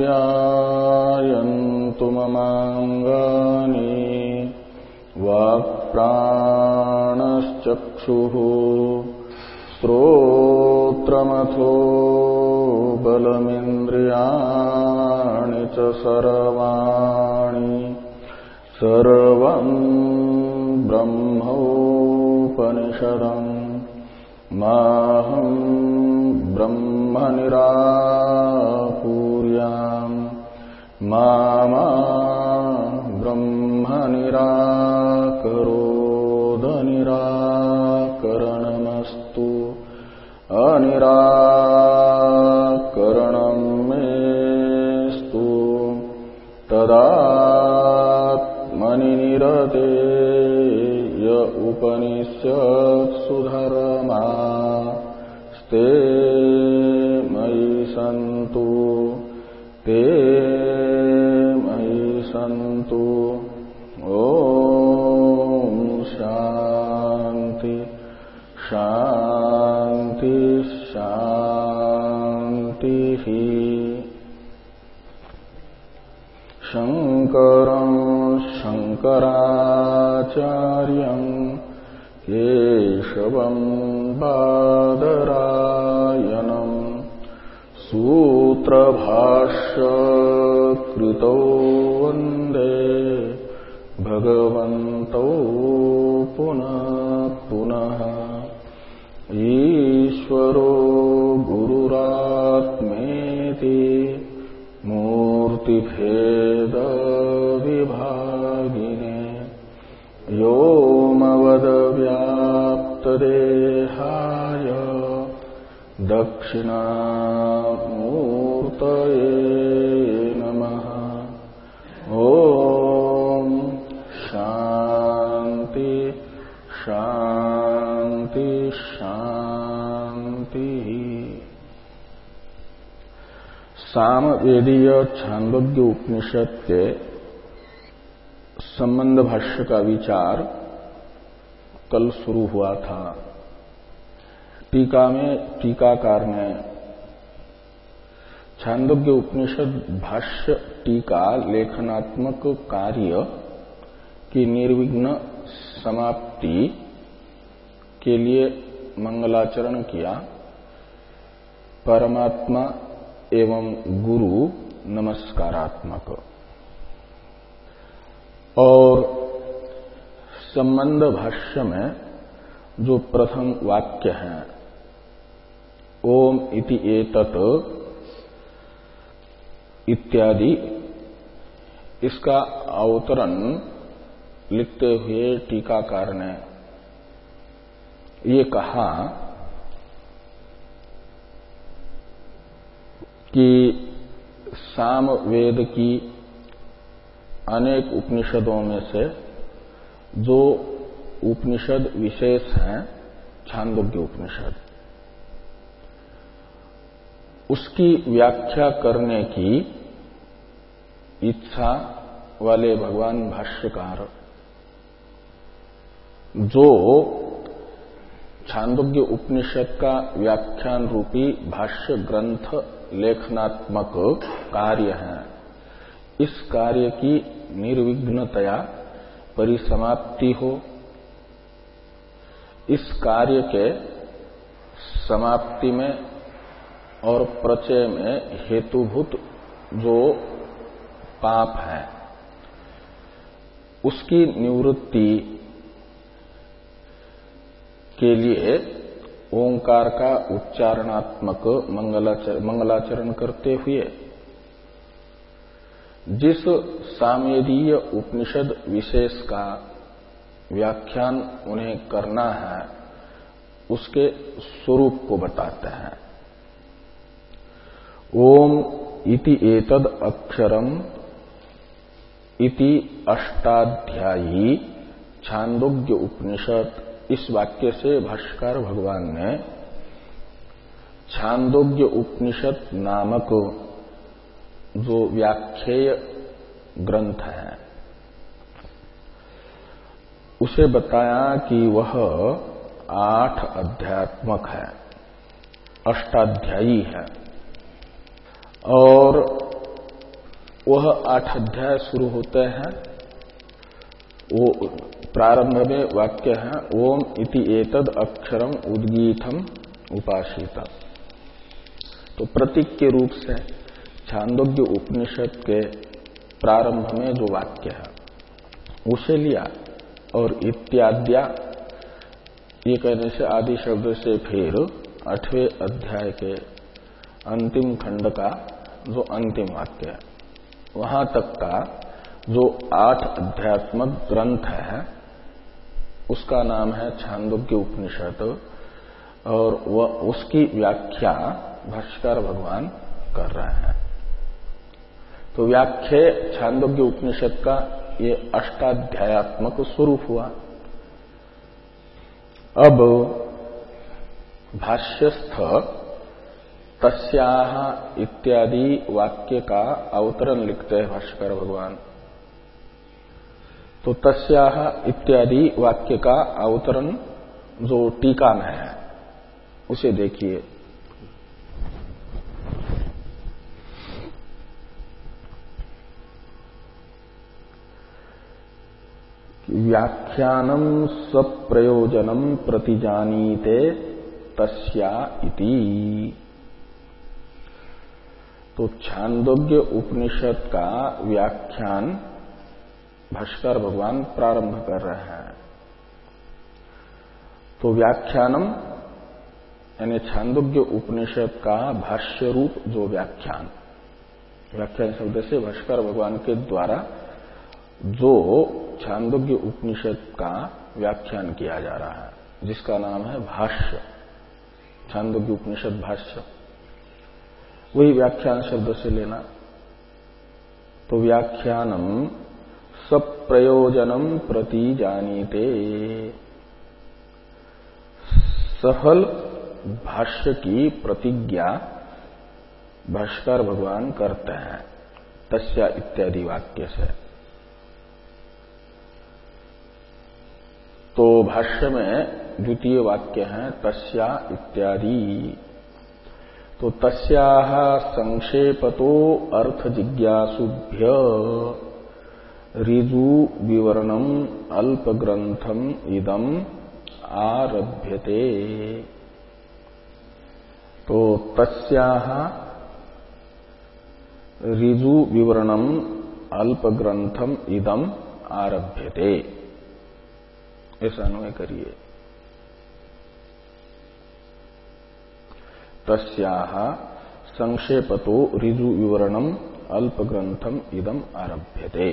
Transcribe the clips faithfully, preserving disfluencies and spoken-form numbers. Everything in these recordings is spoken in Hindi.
आप्यायन्तु ममाङ्गानि वाक्प्राणश्चक्षुः श्रोत्रमथो बलमिन्द्रियाणि च सर्वाणि सर्वं ब्रह्मोपनिषदम् माहं ब्रह्म निराकुर्याम् मा मा ब्रह्म निराकरोद निराकरणमस्तु अनिराकरणं मेस्तु तदात्मनि निरते य उपनिषत्सु धर्मास्ते मयि सन्तु ते मयि सन्तु। ॐ शान्ति शान्ति शान्तिः। शङ्करं शङ्कराचार्यं केशवं बादरायणं सूत्रभाष्यकृतौ वन्दे भगवन्तौ पुनः पुनः। ईश्वरो गुरुरात्मेति मूर्तिभेदविभागिने व्योमवद्व्याप्तदेहाय दक्षिणामूर्तये नमः। ॐ शान्ति शान्ति शान्ति। सामवेदीय छांदोग्य उपनिषद के संबंध भाष्य का विचार कल शुरू हुआ था। टीका में टीकाकार ने छांदोग्य उपनिषद भाष्य टीका लेखनात्मक कार्य की निर्विघ्न समाप्ति के लिए मंगलाचरण किया। परमात्मा एवं गुरु नमस्कारात्मक। और संबंध भाष्य में जो प्रथम वाक्य है ओम इति एतत् इत्यादि, इसका अवतरण लिखते हुए टीकाकार ने ये कहा कि सामवेद की अनेक उपनिषदों में से जो उपनिषद विशेष हैं छांदोग्य उपनिषद, उसकी व्याख्या करने की इच्छा वाले भगवान भाष्यकार जो छांदोग्य उपनिषद का व्याख्यान रूपी भाष्य ग्रंथ लेखनात्मक कार्य है, इस कार्य की निर्विघ्नतया परिसमाप्ति हो, इस कार्य के समाप्ति में और प्रचय में हेतुभूत जो पाप है उसकी निवृत्ति के लिए ओंकार का उच्चारणात्मक मंगलाचरण, मंगलाचरण करते हुए जिस सामवेदीय उपनिषद विशेष का व्याख्यान उन्हें करना है उसके स्वरूप को बताते हैं। ओम इति एतद् अक्षरम इति अष्टाध्यायी छांदोग्य उपनिषद, इस वाक्य से भाष्यकार भगवान ने छांदोग्य उपनिषद नामक जो व्याख्येय ग्रंथ है उसे बताया कि वह आठ अध्यात्मक है, अष्टाध्यायी है और वह आठ अध्याय शुरू होते हैं। वो प्रारंभ में वाक्य है ओम इति एतद अक्षरम उद्गीतम उपासित। तो प्रतीक के रूप से छांदोग्य उपनिषद के प्रारंभ में जो वाक्य है उसे लिया और इत्याद्या ये कहने से आदि शब्द से फिर आठवें अध्याय के अंतिम खंड का जो अंतिम वाक्य है वहां तक का जो आठ अध्यात्मक ग्रंथ है उसका नाम है छांदोग्य उपनिषद और वह उसकी व्याख्या भाष्यकार भगवान कर रहे हैं। तो व्याख्या छांदोग्य उपनिषद का ये अष्टाध्यायात्मक स्वरूप हुआ। अब भाष्यस्थ तस्याह इत्यादि वाक्य का अवतरण लिखते हैं भाष्यकार भगवान। तो तस्याह इत्यादि वाक्य का अवतरण जो टीका में है उसे देखिए। व्याख्यानम स्वप्रयोजनम प्रतिजानीते तस्या इति। तो छांदोग्य उपनिषद का व्याख्यान भाष्यकार भगवान प्रारंभ कर रहे हैं। तो व्याख्यानम यानी छांदोग्य उपनिषद का भाष्य रूप जो व्याख्यान, व्याख्यान शब्द से भाष्यकार भगवान के द्वारा जो छांदोग्य उपनिषद का व्याख्यान किया जा रहा है जिसका नाम है भाष्य, छांदोग्य उपनिषद भाष्य, वही व्याख्यान शब्द से लेना। तो व्याख्यानम सप्रयोजनम प्रति जानीते, सफल भाष्य की प्रतिज्ञा भाष्यकार भगवान करते हैं तस्या इत्यादि वाक्य से। तो भाष्य में द्वितीय वाक्य है तस्या इत्यादि। तो तस्याह संक्षेपतो अर्थ जिज्ञासुभ्य ऋजु विवरणम अल्पग्रंथम इदम आरभ्यते। तो तस्याह ऋजु विवरणम अल्पग्रंथम इदम आरभ्यते, ऐसा अन्वय करिए। तस्याह संक्षेपतो ऋजु विवरणम अल्पग्रंथम इदम आरभ्यते।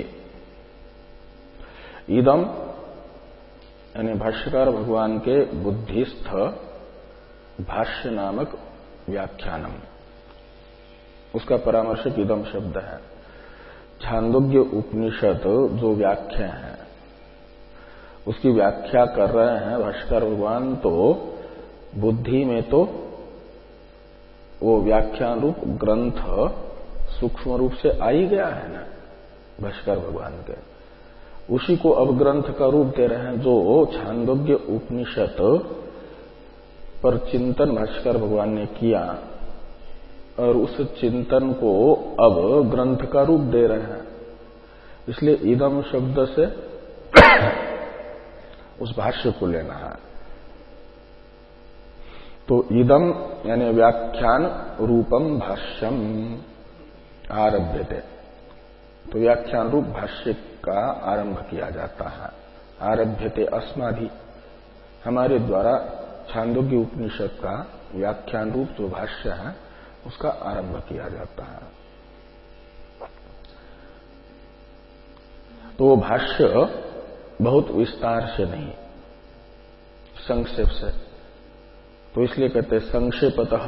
इदम यानी भाष्यकार भगवान के बुद्धिस्थ भाष्य नामक व्याख्यानम, उसका परामर्शक इदम शब्द है। छांदोग्य उपनिषद जो व्याख्या है उसकी व्याख्या कर रहे हैं भाष्यकार भगवान। तो बुद्धि में तो वो व्याख्यान रूप ग्रंथ सूक्ष्म रूप से आ ही गया है ना भाष्यकार भगवान के, उसी को अब ग्रंथ का रूप दे रहे हैं। जो छांदोग्य उपनिषद पर चिंतन भाष्यकार भगवान ने किया और उस चिंतन को अब ग्रंथ का रूप दे रहे हैं, इसलिए इदम शब्द से उस भाष्य को लेना है। तो इदम यानी व्याख्यान रूपम भाष्यम आरभ्यते। तो व्याख्यान रूप भाष्य का आरंभ किया जाता है। आरभ्यते अस्माभि, हमारे द्वारा छांदोग्य उपनिषद का व्याख्यान रूप जो भाष्य है उसका आरंभ किया जाता है। तो वो भाष्य बहुत विस्तार से नहीं, संक्षेप से, तो इसलिए कहते हैं संक्षेपतः।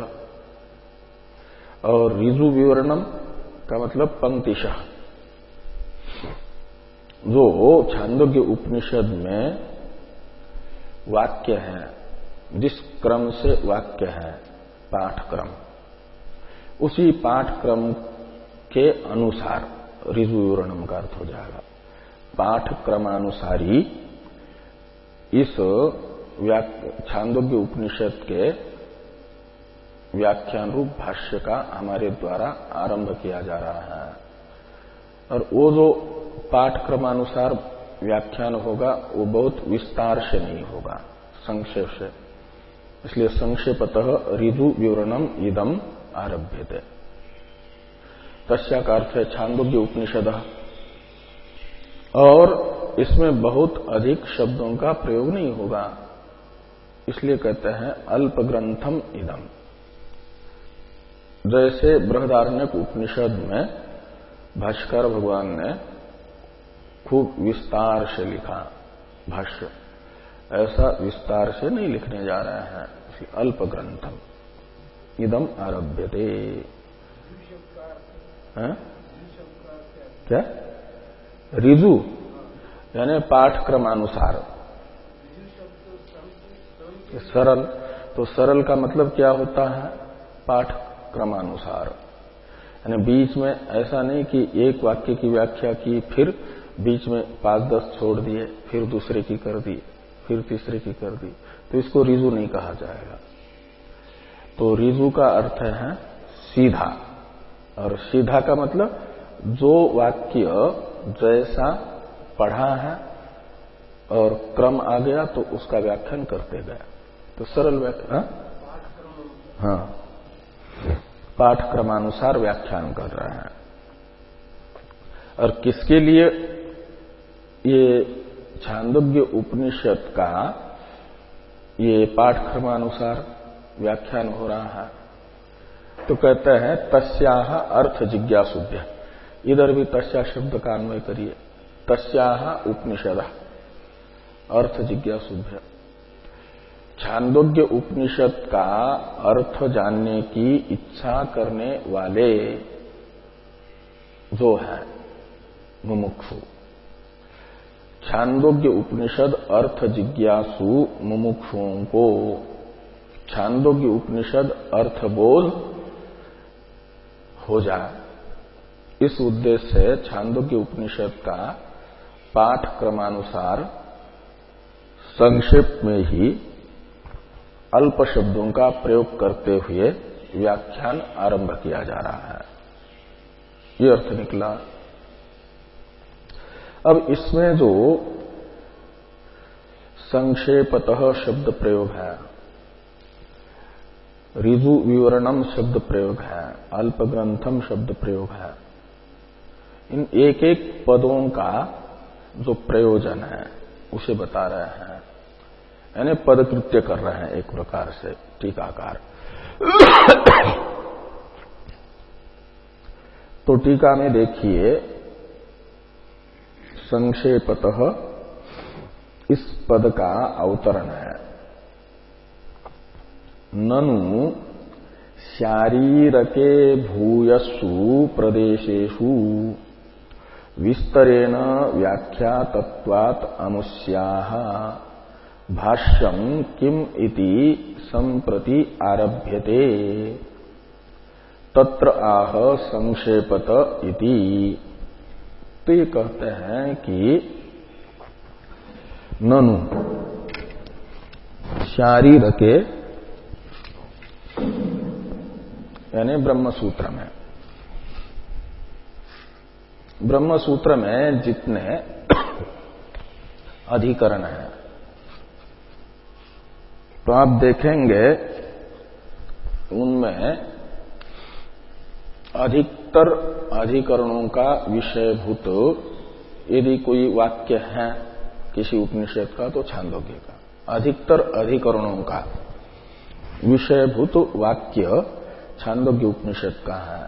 और ऋजु विवरणम का मतलब पंक्तिशः। जो छांदोग्य उपनिषद में वाक्य है, जिस क्रम से वाक्य है पाठ क्रम, उसी पाठ क्रम के अनुसार ऋजु विवरणम का अर्थ हो जाएगा। पाठ क्रमानुसारी इस छांदोग्य उपनिषद के व्याख्यान रूप भाष्य का हमारे द्वारा आरंभ किया जा रहा है। और वो जो पाठ क्रमानुसार व्याख्यान होगा वो बहुत विस्तार से नहीं होगा, संक्षेप से। इसलिए संक्षेपतः ऋजु विवरणम इदम आरभ्यते। तस्या का अर्थ है छांदोग्य उपनिषद। और इसमें बहुत अधिक शब्दों का प्रयोग नहीं होगा, इसलिए कहते हैं अल्प ग्रंथम इदम। जैसे बृहदारण्यक उपनिषद में भाष्कर भगवान ने खूब विस्तार से लिखा भाष्य, ऐसा विस्तार से नहीं लिखने जा रहे हैं। अल्प ग्रंथम इदम आरभ्यते। क्या? ऋजु यानी पाठ क्रमानुसार। सरल, तो सरल का मतलब क्या होता है? पाठ क्रमानुसार, यानी बीच में ऐसा नहीं कि एक वाक्य की व्याख्या की, फिर बीच में पांच दस छोड़ दिए, फिर दूसरे की कर दी, फिर तीसरे की कर दी, तो इसको ऋजु नहीं कहा जाएगा। तो ऋजु का अर्थ है सीधा, और सीधा का मतलब जो वाक्य जैसा पढ़ा है और क्रम आ गया तो उसका व्याख्यान करते गए, तो सरल व्याख्यान। हाँ, पाठ क्रमानुसार व्याख्यान कर रहे हैं। और किसके लिए ये छांदोग्य उपनिषद का ये पाठ क्रमानुसार व्याख्यान हो रहा है? तो कहते हैं तस्याह अर्थ जिज्ञासुभ्य। इधर भी तस्या शब्द का अन्वय करिए। तस्याह उपनिषद अर्थ जिज्ञासुभ्य। छांदोग्य उपनिषद का अर्थ जानने की इच्छा करने वाले जो है मुमुक्षु, छांदोग्य उपनिषद अर्थ जिज्ञासु मुमुक्षुओं को छांदोग्य उपनिषद अर्थबोध हो जाए, इस उद्देश्य से छांदोग्य उपनिषद का पाठ क्रमानुसार संक्षेप में ही अल्प शब्दों का प्रयोग करते हुए व्याख्यान आरंभ किया जा रहा है, ये अर्थ निकला। अब इसमें जो संक्षेपतः शब्द प्रयोग है, ऋजु विवरणम शब्द प्रयोग है, अल्प ग्रंथम शब्द प्रयोग है, इन एक एक पदों का जो प्रयोजन है उसे बता रहे हैं, यानी पदकृत्य कर रहे हैं एक प्रकार से टीकाकार। तो टीका में देखिए, संक्षेपतः इस पद का अवतरण है, ननु शारीरके भूयस्सु प्रदेशेषु विस्तरेण व्याख्यातत्वात् अमुष्याः भाष्यं किम इति संप्रति आरभ्यते तत्र आह संक्षेपत इति। तो ये कहते हैं कि ननु शारीरके यानी ब्रह्मसूत्र में, ब्रह्मसूत्र में जितने अधिकरण हैं तो आप देखेंगे उनमें अधिकतर अधिकरणों का विषयभूत यदि कोई वाक्य है किसी उपनिषद का तो छांदोग्य का, अधिकतर अधिकरणों का विषयभूत वाक्य छांदोग्य उपनिषद का है।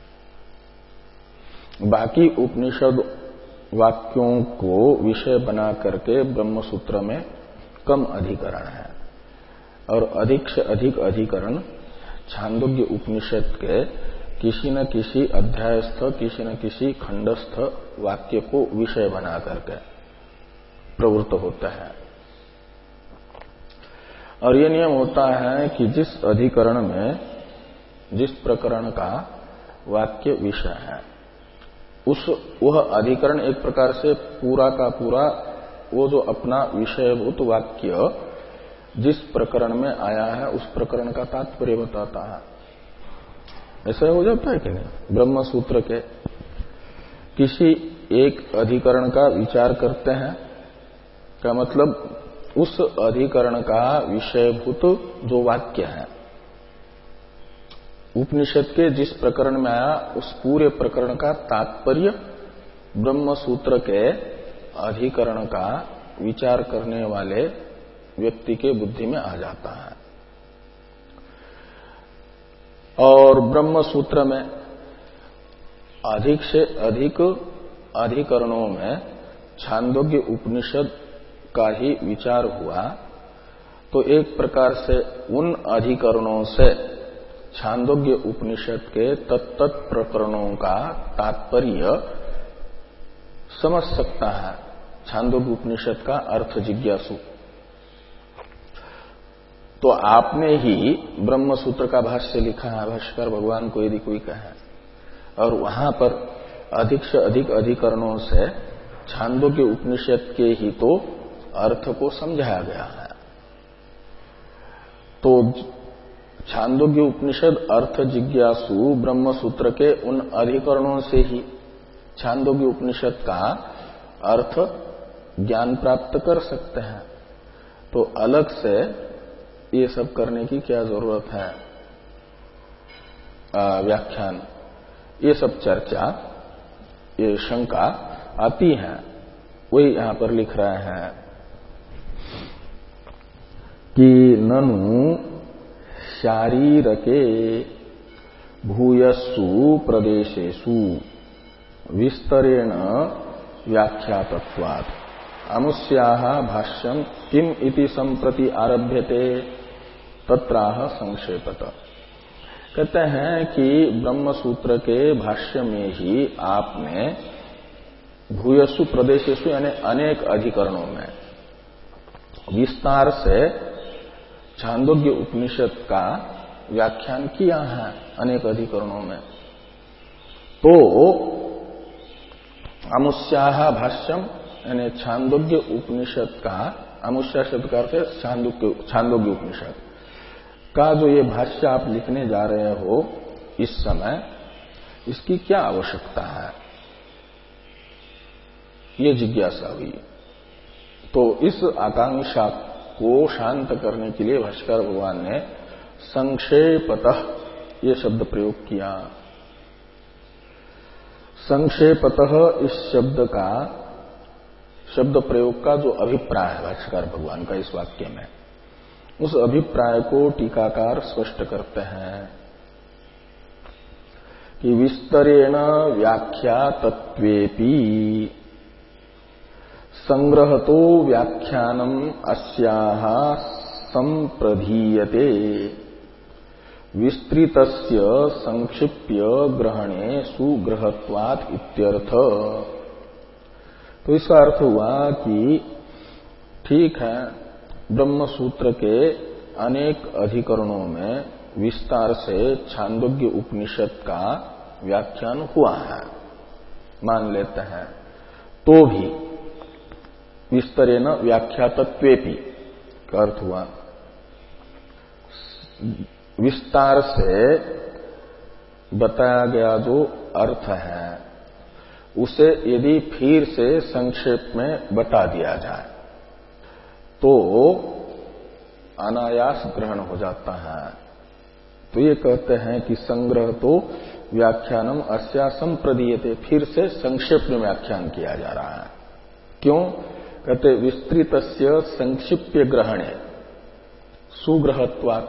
बाकी उपनिषद वाक्यों को विषय बना करके ब्रह्मसूत्र में कम अधिकरण है, और अधिक से अधिक अधिकरण छांदोग्य उपनिषद के किसी न किसी अध्यायस्थ किसी न किसी खंडस्थ वाक्य को विषय बना करके प्रवृत्त होता है। और ये नियम होता है कि जिस अधिकरण में जिस प्रकरण का वाक्य विषय है उस वह अधिकरण एक प्रकार से पूरा का पूरा वो जो अपना विषयभूत वाक्य जिस प्रकरण में आया है उस प्रकरण का तात्पर्य बताता है। ऐसा हो जाता है कि नहीं ब्रह्म सूत्र के? किसी एक अधिकरण का विचार करते हैं का मतलब उस अधिकरण का विषयभूत जो वाक्य है, उपनिषद के जिस प्रकरण में आया उस पूरे प्रकरण का तात्पर्य ब्रह्म सूत्र के अधिकरण का विचार करने वाले व्यक्ति के बुद्धि में आ जाता है। और ब्रह्म सूत्र में अधिक से अधिक अधिकरणों में छांदोग्य उपनिषद का ही विचार हुआ, तो एक प्रकार से उन अधिकरणों से छांदोग्य उपनिषद के तत्त प्रकरणों का तात्पर्य समझ सकता है छांदोग्य उपनिषद का अर्थ जिज्ञासु। तो आपने ही ब्रह्म सूत्र का भाष्य लिखा है, भाष्यकार भगवान को यदि कोई कहे, और वहां पर अधिक से अधिक अधिकरणों से छांदोग्य उपनिषद के ही तो अर्थ को समझाया गया है। तो छांदोग्य उपनिषद अर्थ जिज्ञासु ब्रह्म सूत्र के उन अधिकरणों से ही छांदोग्य उपनिषद का अर्थ ज्ञान प्राप्त कर सकते हैं। तो अलग से ये सब करने की क्या जरूरत है, आ, व्याख्यान, ये सब चर्चा, ये शंका आती है, वही यहां पर लिख रहे हैं कि ननु शारीरके भूयस्सु प्रदेशेषु विस्तरेण व्याख्यातत्वात् अमुस्याः भाष्यं किम इति संप्रति आरभ्यते तत्राह संक्षेपत। कहते हैं कि ब्रह्म सूत्र के भाष्य में ही आपने भूयस्सु प्रदेशेषु यानी अनेक अधिकरणों में विस्तार से छांदोग्य उपनिषद का व्याख्यान किया है अनेक अधिकरणों में। तो अमुष्याः भाष्यम यानी छांदोग्य उपनिषद का, अमुष्या शब्द का अर्थ है छांदोग्य उपनिषद का जो ये भाष्य आप लिखने जा रहे हो इस समय, इसकी क्या आवश्यकता है, ये जिज्ञासा हुई। तो इस आकांक्षा को शांत करने के लिए भाष्यकार भगवान ने संक्षेपतः ये शब्द प्रयोग किया। संक्षेपतः इस शब्द का, शब्द प्रयोग का जो अभिप्राय है भाष्यकार भगवान का इस वाक्य में, उस अभिप्राय को टीकाकार स्पष्ट करते हैं कि विस्तरेण व्याख्या तत्वेपि संग्रहतो व्याख्यानम अस्याः संप्रधीयते विस्तृतस्य संक्षिप्य ग्रहणे सुग्रहत्वात् इत्यर्थ। तो इसका अर्थ हुआ कि ठीक है, ब्रह्म सूत्र के अनेक अधिकरणों में विस्तार से छांदोग्य उपनिषद का व्याख्यान हुआ है, मान लेते हैं, तो भी विस्तरेण व्याख्यातत्वेपि का अर्थ हुआ विस्तार से बताया गया जो अर्थ है उसे यदि फिर से संक्षेप में बता दिया जाए तो अनायास ग्रहण हो जाता है। तो ये कहते हैं कि संग्रह तो व्याख्यानम अस्या संप्रदीयते, फिर से संक्षेप में व्याख्यान किया जा रहा है। क्यों? कहते विस्तृतस्य संक्षिप्य ग्रहणे सुग्रहत्वात्,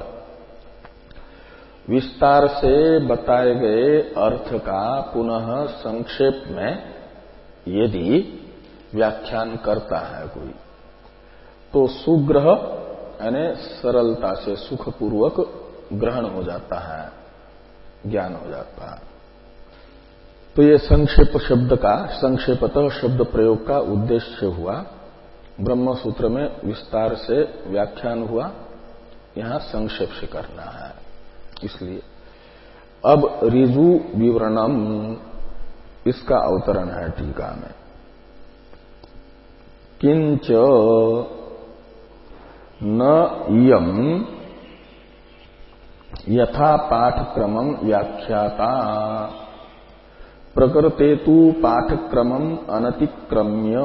विस्तार से बताए गए अर्थ का पुनः संक्षेप में यदि व्याख्यान करता है कोई, तो सुग्रह यानी सरलता से सुखपूर्वक ग्रहण हो जाता है, ज्ञान हो जाता है। तो ये संक्षेप शब्द का, संक्षेपतः शब्द प्रयोग का उद्देश्य हुआ। ब्रह्म सूत्र में विस्तार से व्याख्यान हुआ, यहां संक्षेप से करना है। इसलिए अब ऋजु विवरणम, इसका अवतरण है टीका में। किंच न इयम यथा पाठक्रमं व्याख्याता प्रकृतेतु पाठक्रमम अनतिक्रम्य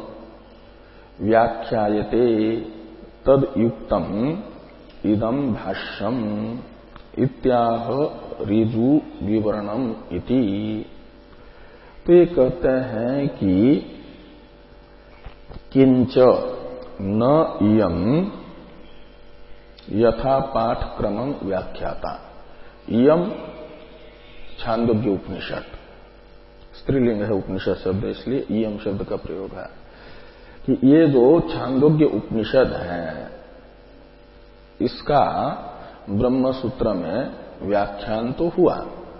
व्याख्यायते तद युक्तम इदम भाष्यम इत्याह ऋजु विवरणम इति। तो ये कहते हैं कि किंच न इयम यथा पाठक्रमम व्याख्याता। इयम छांदोग्य उपनिषद, स्त्रीलिंग है उपनिषद शब्द, इसलिए इयम शब्द का प्रयोग है कि ये जो छांदोग्य उपनिषद है इसका ब्रह्म सूत्र में व्याख्यान तो हुआ,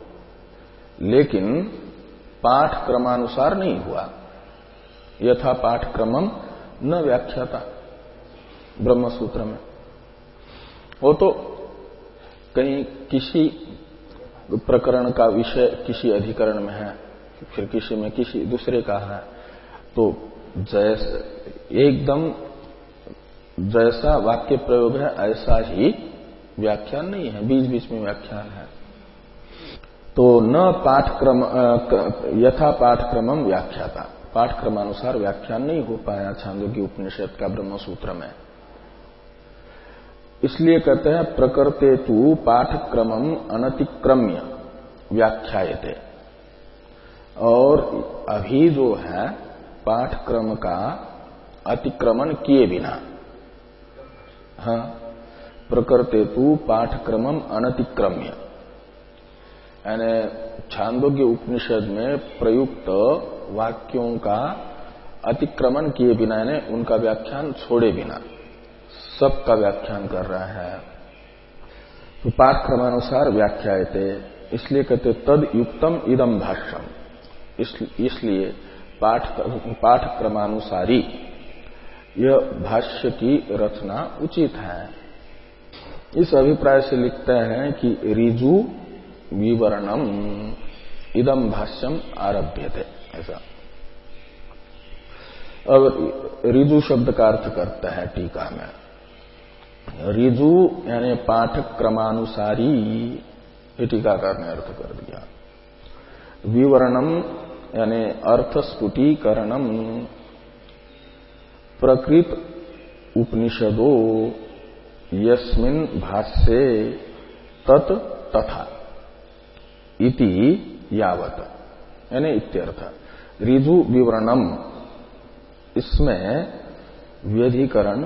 लेकिन पाठ क्रमानुसार नहीं हुआ। यथा पाठक्रमम न व्याख्याता ब्रह्म सूत्र में। वो तो कहीं किसी प्रकरण का विषय किसी अधिकरण में है, फिर किसी में किसी दूसरे का है, तो जैसे एकदम जैसा वाक्य प्रयोग है ऐसा ही व्याख्यान नहीं है, बीच बीच में व्याख्यान है। तो न पाठक्रम यथा पाठक्रमम व्याख्याता, पाठक्रमानुसार व्याख्यान नहीं हो पाया छांदोग्य उपनिषद का ब्रह्म सूत्र में। इसलिए कहते हैं प्रकृतेतु पाठक्रमम अनतिक्रम्य व्याख्यायते। और अभी जो है पाठक्रम का अतिक्रमण किए बिना, हाँ, प्रकृतेतु पाठक्रमम अनतिक्रम्य, यानी छांदोग्य उपनिषद में प्रयुक्त वाक्यों का अतिक्रमण किए बिना, यानी उनका व्याख्यान छोड़े बिना सबका व्याख्यान कर रहा है। तो पाठक्रमानुसार व्याख्यायते, इसलिए कहते तद युक्तम इदम भाष्यम, इसलिए पाठ पाठक्रमानुसारी यह भाष्य की रचना उचित है। इस अभिप्राय से लिखते हैं कि ऋजु विवरणम इदम भाष्यम आरभ्यते, ऐसा। अब ऋजु शब्द का अर्थ करता है टीका में। ऋजु यानी पाठक क्रमानुसारी, ये टीकाकार ने अर्थ कर दिया। विवरणम यानी अर्थ स्फुटीकरणम, प्रकृत उपनिषदो यस्मिन् भाष्ये तत् तथा इति यावत, यानी इत्यर्थ। ऋजु विवरणम, इसमें व्यधिकरण,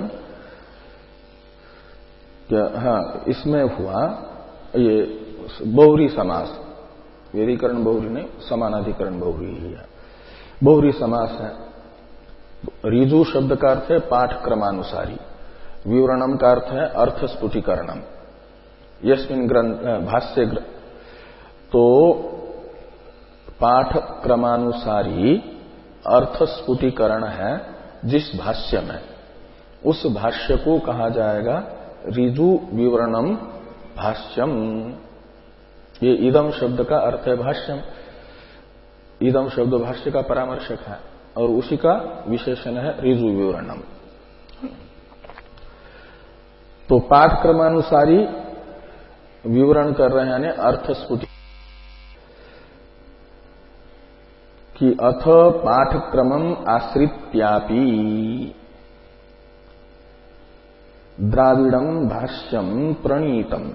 हाँ, इसमें हुआ ये बहुरी समास, व्यधिकरण बहुरी नहीं, समानाधिकरण बहुरी ही है, बहुरी समास है। ऋजु शब्द का अर्थ है पाठ क्रमानुसारी, विवरणम का अर्थ है अर्थ स्फुटीकरणम। यस्मिन् ग्रंथ भाष्य, तो पाठ क्रमानुसारी अर्थ स्फुटीकरण है जिस भाष्य में, उस भाष्य को कहा जाएगा ऋजु विवरणम भाष्यम। ये इदम शब्द का अर्थ है भाष्यम, इदम शब्द भाष्य का परामर्शक है और उसी का विशेषण है ऋजु विवरणम। तो पाठ क्रमानुसारी विवरण कर रहे हैं, यानी अर्थ स्फुटी कि अथ पाठक्रमम आश्रित्यापि द्राविडम भाष्यम प्रणीतम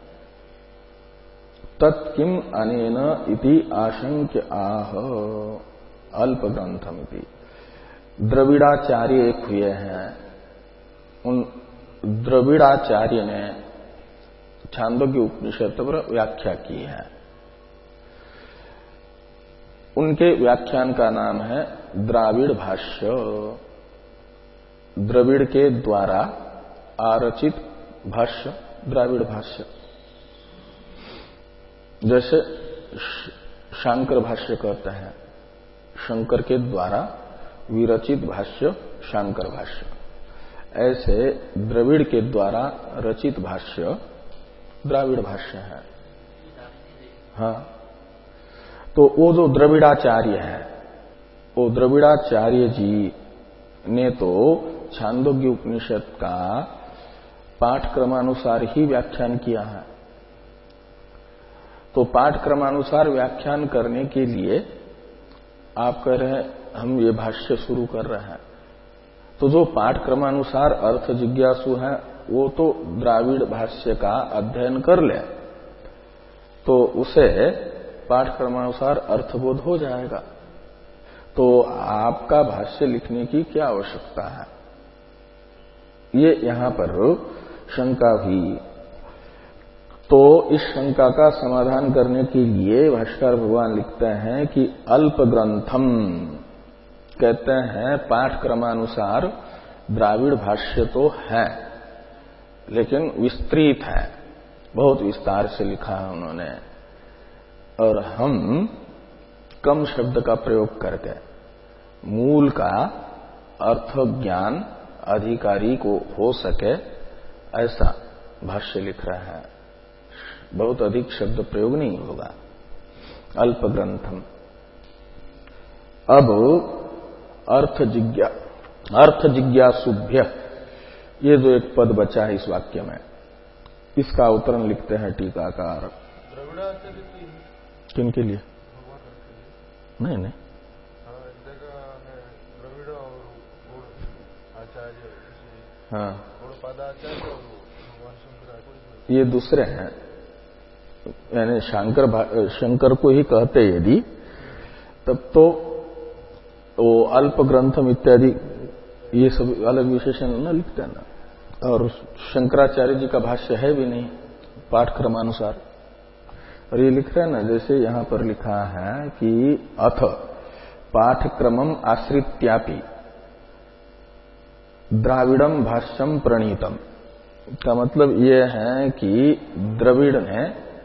तत्किम अनेन इति आशंक्य आह अल्प ग्रंथम इति। द्रविड़ाचार्य एक हुए हैं, उन द्रविड़ाचार्य ने छांदोग्य उपनिषद पर व्याख्या की है। उनके व्याख्यान का नाम है द्राविड़ भाष्य, द्रविड़ के द्वारा आरचित भाष्य द्राविड़ भाष्य। जैसे शांकर भाष्य कहते हैं, शंकर के द्वारा विरचित भाष्य शांकर भाष्य, ऐसे द्रविड़ के द्वारा रचित भाष्य द्राविड़ भाष्य है। हाँ, तो वो जो द्रविड़ाचार्य है, वो द्रविड़ाचार्य जी ने तो छांदोग्य उपनिषद का पाठक्रमानुसार ही व्याख्यान किया है। तो पाठक्रमानुसार व्याख्यान करने के लिए आप कह रहे हैं हम ये भाष्य शुरू कर रहे हैं, तो जो पाठक्रमानुसार अर्थ जिज्ञासु है वो तो द्राविड़ भाष्य का अध्ययन कर ले, तो उसे पाठक्रमानुसार अर्थबोध हो जाएगा। तो आपका भाष्य लिखने की क्या आवश्यकता है, ये यहां पर शंका हुई। तो इस शंका का समाधान करने के लिए भाष्यकार भगवान लिखते हैं कि अल्प ग्रंथम, कहते हैं पाठक्रमानुसार द्राविड़ भाष्य तो है लेकिन विस्तृत है, बहुत विस्तार से लिखा है उन्होंने, और हम कम शब्द का प्रयोग करके मूल का अर्थ ज्ञान अधिकारी को हो सके ऐसा भाष्य लिख रहा है। बहुत अधिक शब्द प्रयोग नहीं होगा। अल्प ग्रंथम। अब अर्थ जिज्ञा अर्थ जिज्ञासुभ्य, ये जो एक पद बचा है इस वाक्य में, इसका अवतरण लिखते हैं टीकाकार। किनके लिए? नहीं नहीं, हाँ, ये दूसरे हैं, यानी शंकर शंकर को ही कहते यदि, तब तो वो अल्प ग्रंथम इत्यादि ये सब अलग विशेषण न लिखते हैं ना। और शंकराचार्य जी का भाष्य है भी नहीं पाठक्रमानुसार, और ये लिख रहे हैं ना, जैसे यहां पर लिखा है कि अथ पाठक्रमम आश्रित्यापि द्राविड़म भाष्यम प्रणीतम, का मतलब ये है कि द्रविड़ ने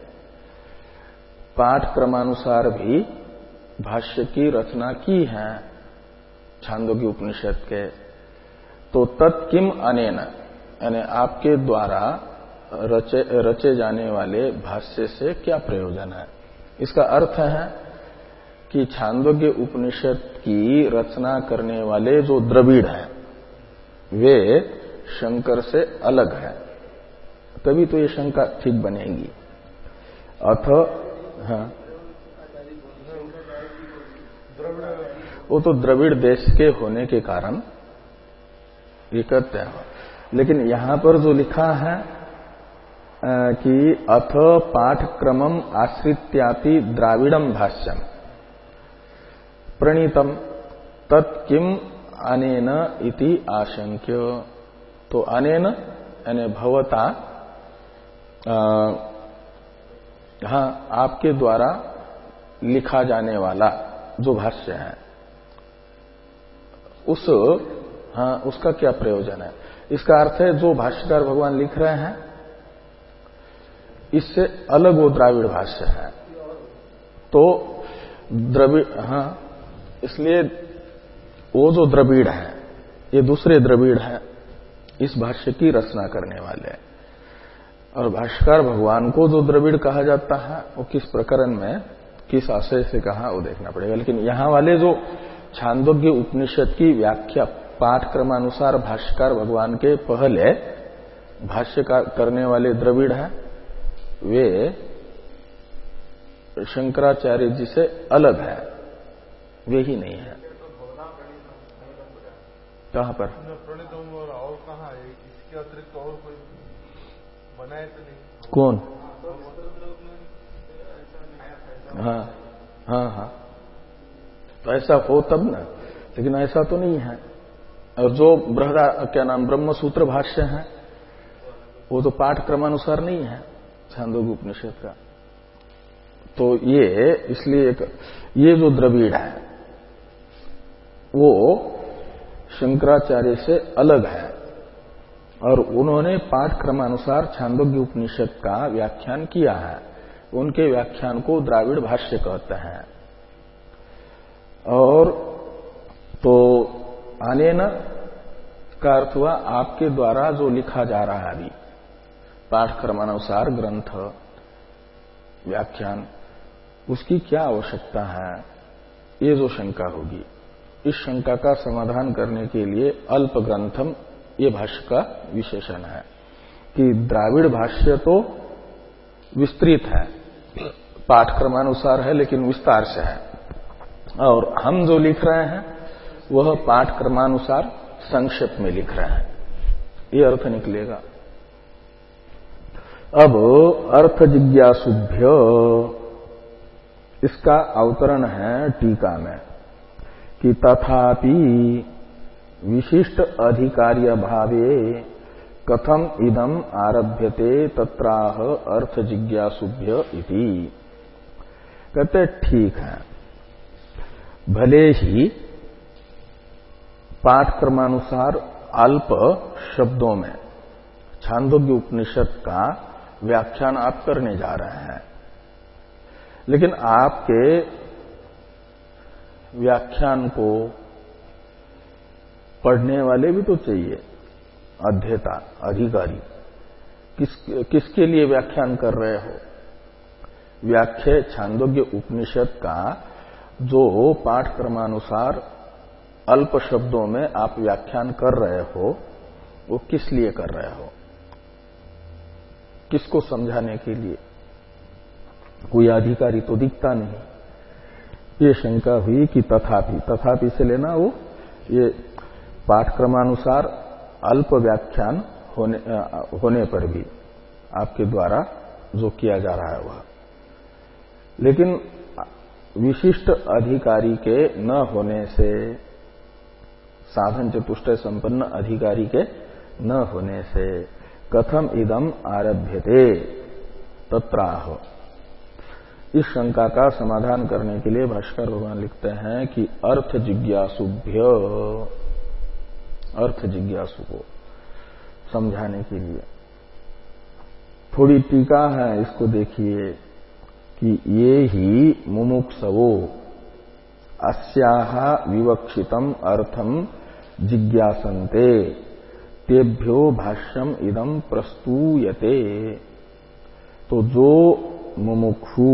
पाठक्रमानुसार भी भाष्य की रचना की है छांदोग्य उपनिषद के। तो तत्किम अनेन, यानी आपके द्वारा रचे रचे जाने वाले भाष्य से क्या प्रयोजन है। इसका अर्थ है कि छांदोग्य उपनिषद की रचना करने वाले जो द्रविड़ हैं वे शंकर से अलग है, तभी तो ये शंका ठीक बनेगी। अथ हाँ, वो तो द्रविड़ देश के होने के कारण ये कहते हैं, लेकिन यहां पर जो लिखा है कि अथ पाठक्रमम आश्रित्यापि द्राविड़म भाष्यम प्रणीतम तत्किम अनेन इति आशंक्य। तो अनेन यानी भवता, हाँ, आपके द्वारा लिखा जाने वाला जो भाष्य है उस हाँ उसका क्या प्रयोजन है। इसका अर्थ है जो भाष्यकार भगवान लिख रहे हैं इससे अलग वो द्राविड़ भाष्य है, तो द्रविड़, हाँ, इसलिए वो जो द्रविड़ है ये दूसरे द्रविड़ है इस भाष्य की रचना करने वाले। और भाष्यकार भगवान को जो द्रविड़ कहा जाता है वो किस प्रकरण में किस आशय से कहा वो देखना पड़ेगा। लेकिन यहां वाले जो छांदोग्य उपनिषद की व्याख्या पाठक्रमानुसार भाष्यकार भगवान के पहले भाष्य का करने वाले द्रविड़ है, वे शंकराचार्य जी से अलग है, वे ही नहीं है। कहां पर प्रणीतम और, और कहां है इसके अतिरिक्त और कोई बनाए तो नहीं? कौन? हाँ हाँ हाँ, तो ऐसा हो तब ना, लेकिन ऐसा तो नहीं है। और जो बृहदा क्या नाम ब्रह्म सूत्र भाष्य है वो तो पाठक्रमानुसार नहीं है छांदोग्य उपनिषद का। तो ये इसलिए एक, ये जो द्रविड़ है वो शंकराचार्य से अलग है और उन्होंने पाठक्रमानुसार छांदोग्य उपनिषद का व्याख्यान किया है। उनके व्याख्यान को द्राविड़ भाष्य कहते हैं। और तो अनेन का अर्थ हुआ आपके द्वारा जो लिखा जा रहा है अभी पाठक्रमानुसार ग्रंथ व्याख्यान, उसकी क्या आवश्यकता है, ये जो शंका होगी, इस शंका का समाधान करने के लिए अल्प ग्रंथम ये भाष्य का विशेषण है कि द्राविड़ भाष्य तो विस्तृत है, पाठक्रमानुसार है लेकिन विस्तार से है, और हम जो लिख रहे हैं वह पाठ क्रमानुसार संक्षेप में लिख रहे हैं, ये अर्थ निकलेगा। अब अर्थ जिज्ञासुभ्य, इसका अवतरण है टीका में कि तथापि विशिष्ट अधिकार्य भावे कथम इदम आरभ्यते तत्राह अर्थ जिज्ञासुभ्य इति। कहते ठीक है, भले ही पाठ क्रमानुसार अल्प शब्दों में छांदोग्य उपनिषद का व्याख्यान आप करने जा रहे हैं, लेकिन आपके व्याख्यान को पढ़ने वाले भी तो चाहिए, अध्येता अधिकारी। किस किसके लिए व्याख्यान कर रहे हो? व्याख्या छांदोग्य उपनिषद का जो पाठ क्रमानुसार अल्प शब्दों में आप व्याख्यान कर रहे हो, वो किस लिए कर रहे हो? किसको समझाने के लिए? कोई अधिकारी तो दिखता नहीं। ये शंका हुई कि तथापि, तथापि से लेना वो ये पाठक्रमानुसार अल्प व्याख्यान होने, होने पर भी आपके द्वारा जो किया जा रहा है वह, लेकिन विशिष्ट अधिकारी के न होने से, साधन चतुष्टय संपन्न अधिकारी के न होने से कथम इदम आरभ्यते तत्राह। इस शंका का समाधान करने के लिए भाष्कर भगवान लिखते हैं कि अर्थ जिज्ञासुभ्य, अर्थ जिज्ञासु को समझाने के लिए थोड़ी टीका है, इसको देखिए कि ये ही मुमुक्षवो अस्याह विवक्षितम अर्थम जिज्ञासन्ते तेभ्यो भाष्यम इदम प्रस्तूयते। तो जो मुमुक्षु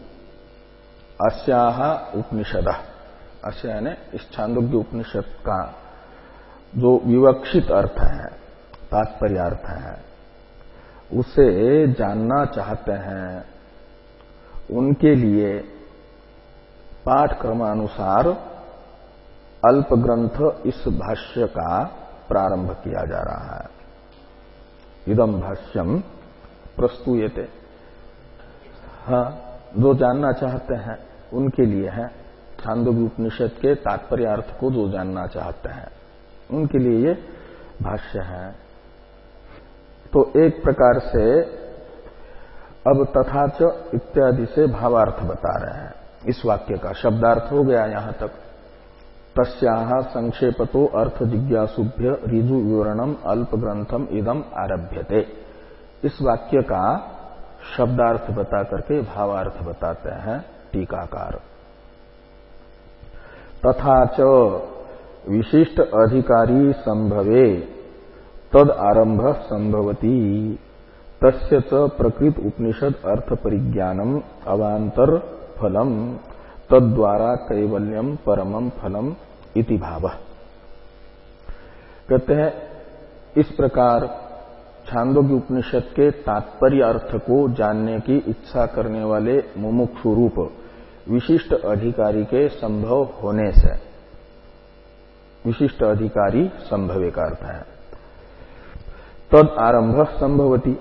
अस्याह उपनिषद, अस्या यानी इस छांदोग्य उपनिषद का जो विवक्षित अर्थ है, तात्पर्य अर्थ है, उसे जानना चाहते हैं, उनके लिए पाठ क्रमानुसार अल्प ग्रंथ इस भाष्य का प्रारंभ किया जा रहा है। इदम भाष्यम प्रस्तुयते। हाँ, जो जानना चाहते हैं उनके लिए है, छांदोग्य उपनिषद के तात्पर्य अर्थ को जो जानना चाहते हैं उनके लिए ये भाष्य है। तो एक प्रकार से अब तथाच इत्यादि से भावार्थ बता रहे हैं। इस वाक्य का शब्दार्थ हो गया यहां तक। तस्याह संक्षेपतो अर्थ जिज्ञासुभ्य ऋजु विवरणम अल्प ग्रंथम इदम आरभ्यते। इस वाक्य का शब्दार्थ बता करके भावार्थ बताते हैं टीकाकार। तथाच विशिष्ट अधिकारी संभवे तद आरंभ संभवती तस्य च प्रकृत उपनिषद अर्थ परिज्ञानम अवांतर फलम तद्वारा कैवल्यम परमम फलम इति भावः। कहते हैं इस प्रकार छांदोग्य उपनिषद के तात्पर्य अर्थ को जानने की इच्छा करने वाले मुमुक्षु रूप विशिष्ट अधिकारी के संभव होने से, विशिष्ट अधिकारी संभवे का अर्थ है, तद आरंभ संभवती,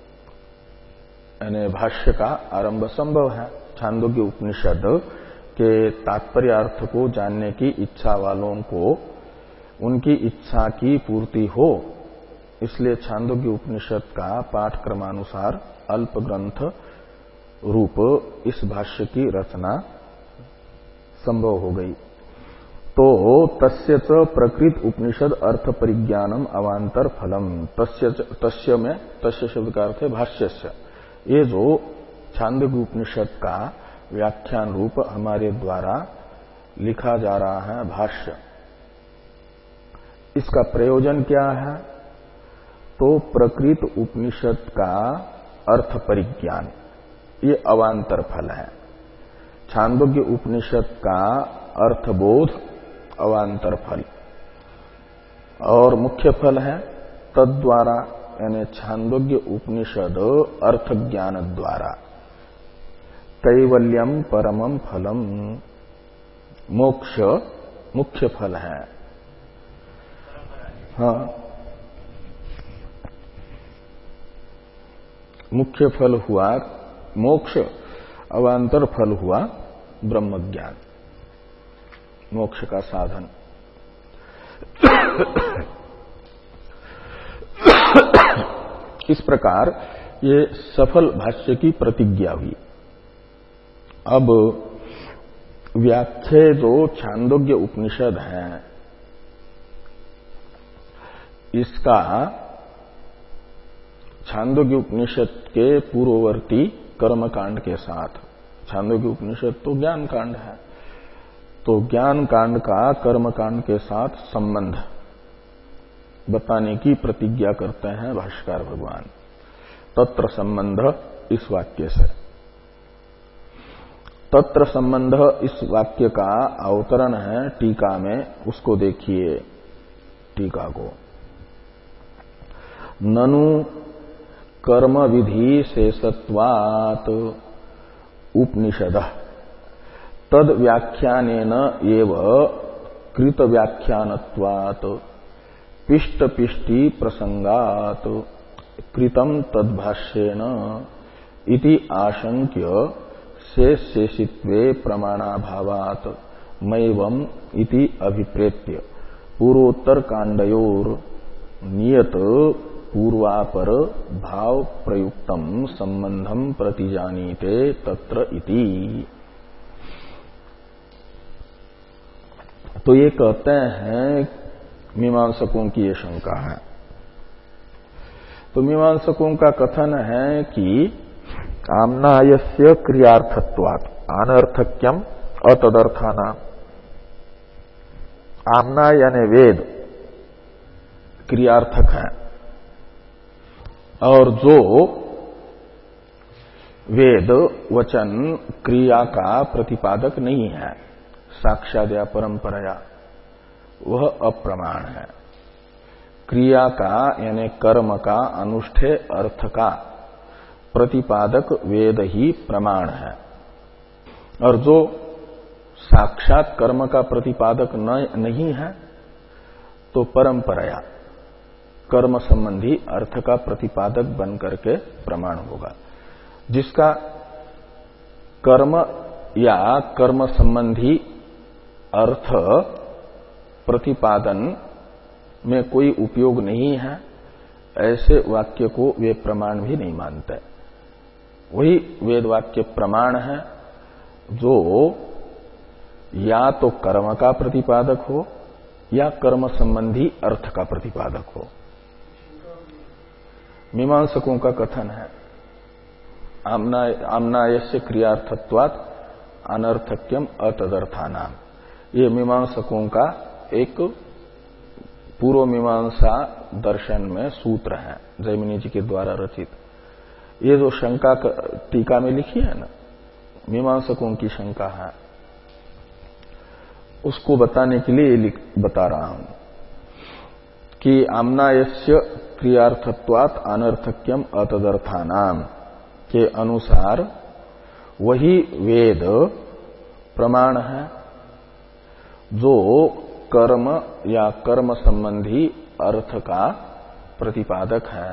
यानी भाष्य का आरंभ संभव है। छांदोग्य उपनिषद के तात्पर्य अर्थ को जानने की इच्छा वालों को उनकी इच्छा की पूर्ति हो, इसलिए छांदोग्य उपनिषद का पाठ क्रमानुसार अल्प ग्रंथ रूप इस भाष्य की रचना संभव हो गई। तो तस्य च प्रकृत उपनिषद अर्थ परिज्ञानम अवांतर फलम, तस्य तस्य में तस्य शब्द का अर्थ है भाष्य से। ये जो छांदोग्य उपनिषद का व्याख्यान रूप हमारे द्वारा लिखा जा रहा है भाष्य, इसका प्रयोजन क्या है? तो प्रकृत उपनिषद का अर्थ परिज्ञान, ये अवांतर फल है। छांदोग्य उपनिषद का अर्थबोध अवांतर फल, और मुख्य फल है तद्वारा, यानी छांदोग्य उपनिषद अर्थ ज्ञान द्वारा कैवल्यम परमम फलम, मोक्ष मुख्य फल है। हाँ, मुख्य फल हुआ मोक्ष, अवांतर फल हुआ ब्रह्म ज्ञान, मोक्ष का साधन। इस प्रकार ये सफल भाष्य की प्रतिज्ञा हुई। अब व्याख्या जो छांदोग्य उपनिषद है, इसका छांदोग्य उपनिषद के पूर्ववर्ती कर्मकांड के साथ, छांदोग्य उपनिषद तो ज्ञान कांड है, तो ज्ञान कांड का कर्मकांड के साथ संबंध बताने की प्रतिज्ञा करते हैं भाष्यकार भगवान। तत्र संबंध इस वाक्य से, तत्र संबंध इस वाक्य का अवतरण है टीका में, उसको देखिए टीका को। ननु कर्म विधि शेषत्वात् उपनिषदः तद व्याख्यानेन एव कृत व्याख्यानत्वात् पिष्ट पिष्टि प्रसंगात् कृतम तद्भाष्येन इति आशंक्य शेषेषित्वे प्रमाणाभावात् मैवम् इति अभिप्रेत्य पूर्वोत्तर कांडयोर नियत पूर्वापर भाव प्रयुक्तम संबंधम प्रतिजानीते तत्र इति। तो ये कहते हैं मीमांसकों की ये शंका है। तो मीमांसकों का कथन है कि आम्नायस्य क्रियार्थत्वात् अनर्थक्यम अतदर्थानाम। आम्नाय यानी वेद क्रियार्थक है, और जो वेद वचन क्रिया का प्रतिपादक नहीं है साक्षात या परंपराया, वह अप्रमाण है। क्रिया का यानी कर्म का अनुष्ठेय अर्थ का प्रतिपादक वेद ही प्रमाण है, और जो साक्षात कर्म का प्रतिपादक न, नहीं है तो परंपराया कर्म संबंधी अर्थ का प्रतिपादक बन करके प्रमाण होगा। जिसका कर्म या कर्म संबंधी अर्थ प्रतिपादन में कोई उपयोग नहीं है, ऐसे वाक्य को वे प्रमाण भी नहीं मानते। वही वेद वाक्य प्रमाण है जो या तो कर्म का प्रतिपादक हो या कर्म संबंधी अर्थ का प्रतिपादक हो। मीमांसकों का कथन है आम्नाय आम्नायस्य क्रियार्थत्वात् अनर्थक्यम अतदर्थानाम। ये मीमांसकों का एक पूर्व मीमांसा दर्शन में सूत्र है, जैमिनी जी के द्वारा रचित। ये जो शंका टीका में लिखी है ना, मीमांसकों की शंका है, उसको बताने के लिए बता रहा हूं कि आम्नायस्य क्रियार्थत्वात् अनर्थक्यम अतदर्थानाम के अनुसार वही वेद प्रमाण है जो कर्म या कर्म संबंधी अर्थ का प्रतिपादक है,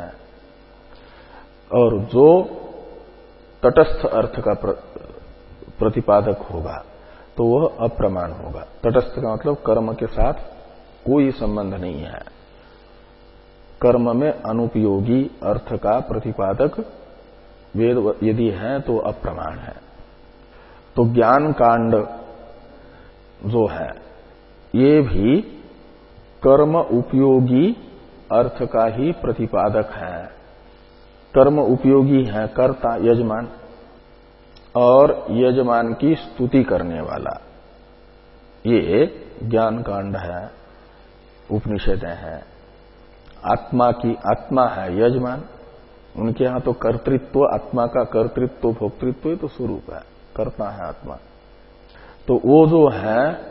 और जो तटस्थ अर्थ का प्रतिपादक होगा तो वह अप्रमाण होगा। तटस्थ का मतलब कर्म के साथ कोई संबंध नहीं है, कर्म में अनुपयोगी अर्थ का प्रतिपादक वेद यदि है तो अप्रमाण है। तो ज्ञान कांड जो है ये भी कर्म उपयोगी अर्थ का ही प्रतिपादक है। कर्म उपयोगी है कर्ता यजमान, और यजमान की स्तुति करने वाला, ये ज्ञान कांड है, उपनिषदें हैं। आत्मा की आत्मा है यजमान, उनके यहां तो कर्तृत्व, आत्मा का कर्तृत्व भोक्तृत्व ही तो स्वरूप है, कर्ता है आत्मा। तो वो जो है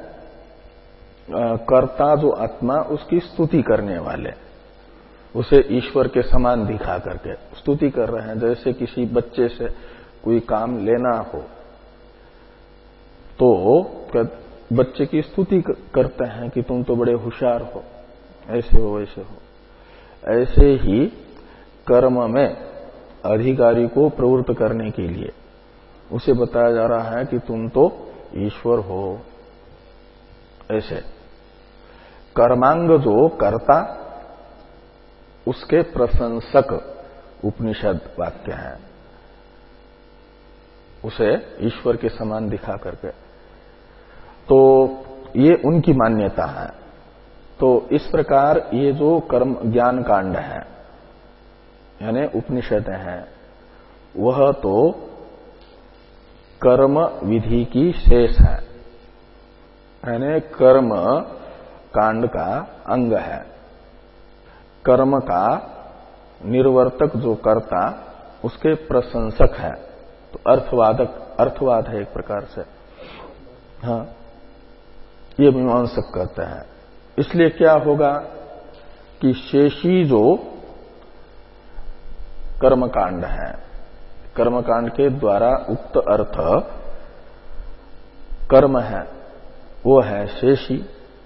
कर्ता जो आत्मा, उसकी स्तुति करने वाले, उसे ईश्वर के समान दिखा करके स्तुति कर रहे हैं। जैसे किसी बच्चे से कोई काम लेना हो तो बच्चे की स्तुति करते हैं कि तुम तो बड़े होशियार हो, ऐसे हो वैसे हो। ऐसे ही कर्म में अधिकारी को प्रवृत्त करने के लिए उसे बताया जा रहा है कि तुम तो ईश्वर हो। ऐसे कर्मांग जो कर्ता उसके प्रशंसक उपनिषद वाक्य है, उसे ईश्वर के समान दिखा करके, तो ये उनकी मान्यता है। तो इस प्रकार ये जो कर्म ज्ञान कांड है यानी उपनिषद है, वह तो कर्म विधि की शेष है, यानी कर्म कांड का अंग है। कर्म का निर्वर्तक जो कर्ता उसके प्रशंसक है, तो अर्थवादक अर्थवाद है एक प्रकार से। हाँ, ये मीमांसक कहते हैं। इसलिए क्या होगा कि शेषी जो कर्मकांड है, कर्मकांड के द्वारा उक्त अर्थ कर्म है, वो है शेषी,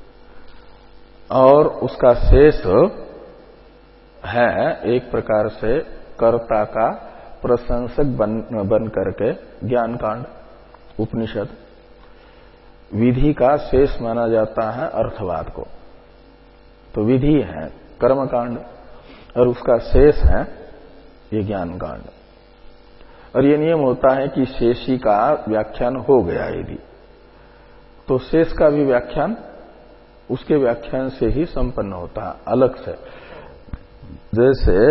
और उसका शेष है एक प्रकार से कर्ता का प्रशंसक बन, बन करके ज्ञान कांड उपनिषद। विधि का शेष माना जाता है अर्थवाद को, तो विधि है कर्मकांड और उसका शेष है ये ज्ञान कांड। और ये नियम होता है कि शेषी का व्याख्यान हो गया यदि, तो शेष का भी व्याख्यान उसके व्याख्यान से ही संपन्न होता है अलग से। जैसे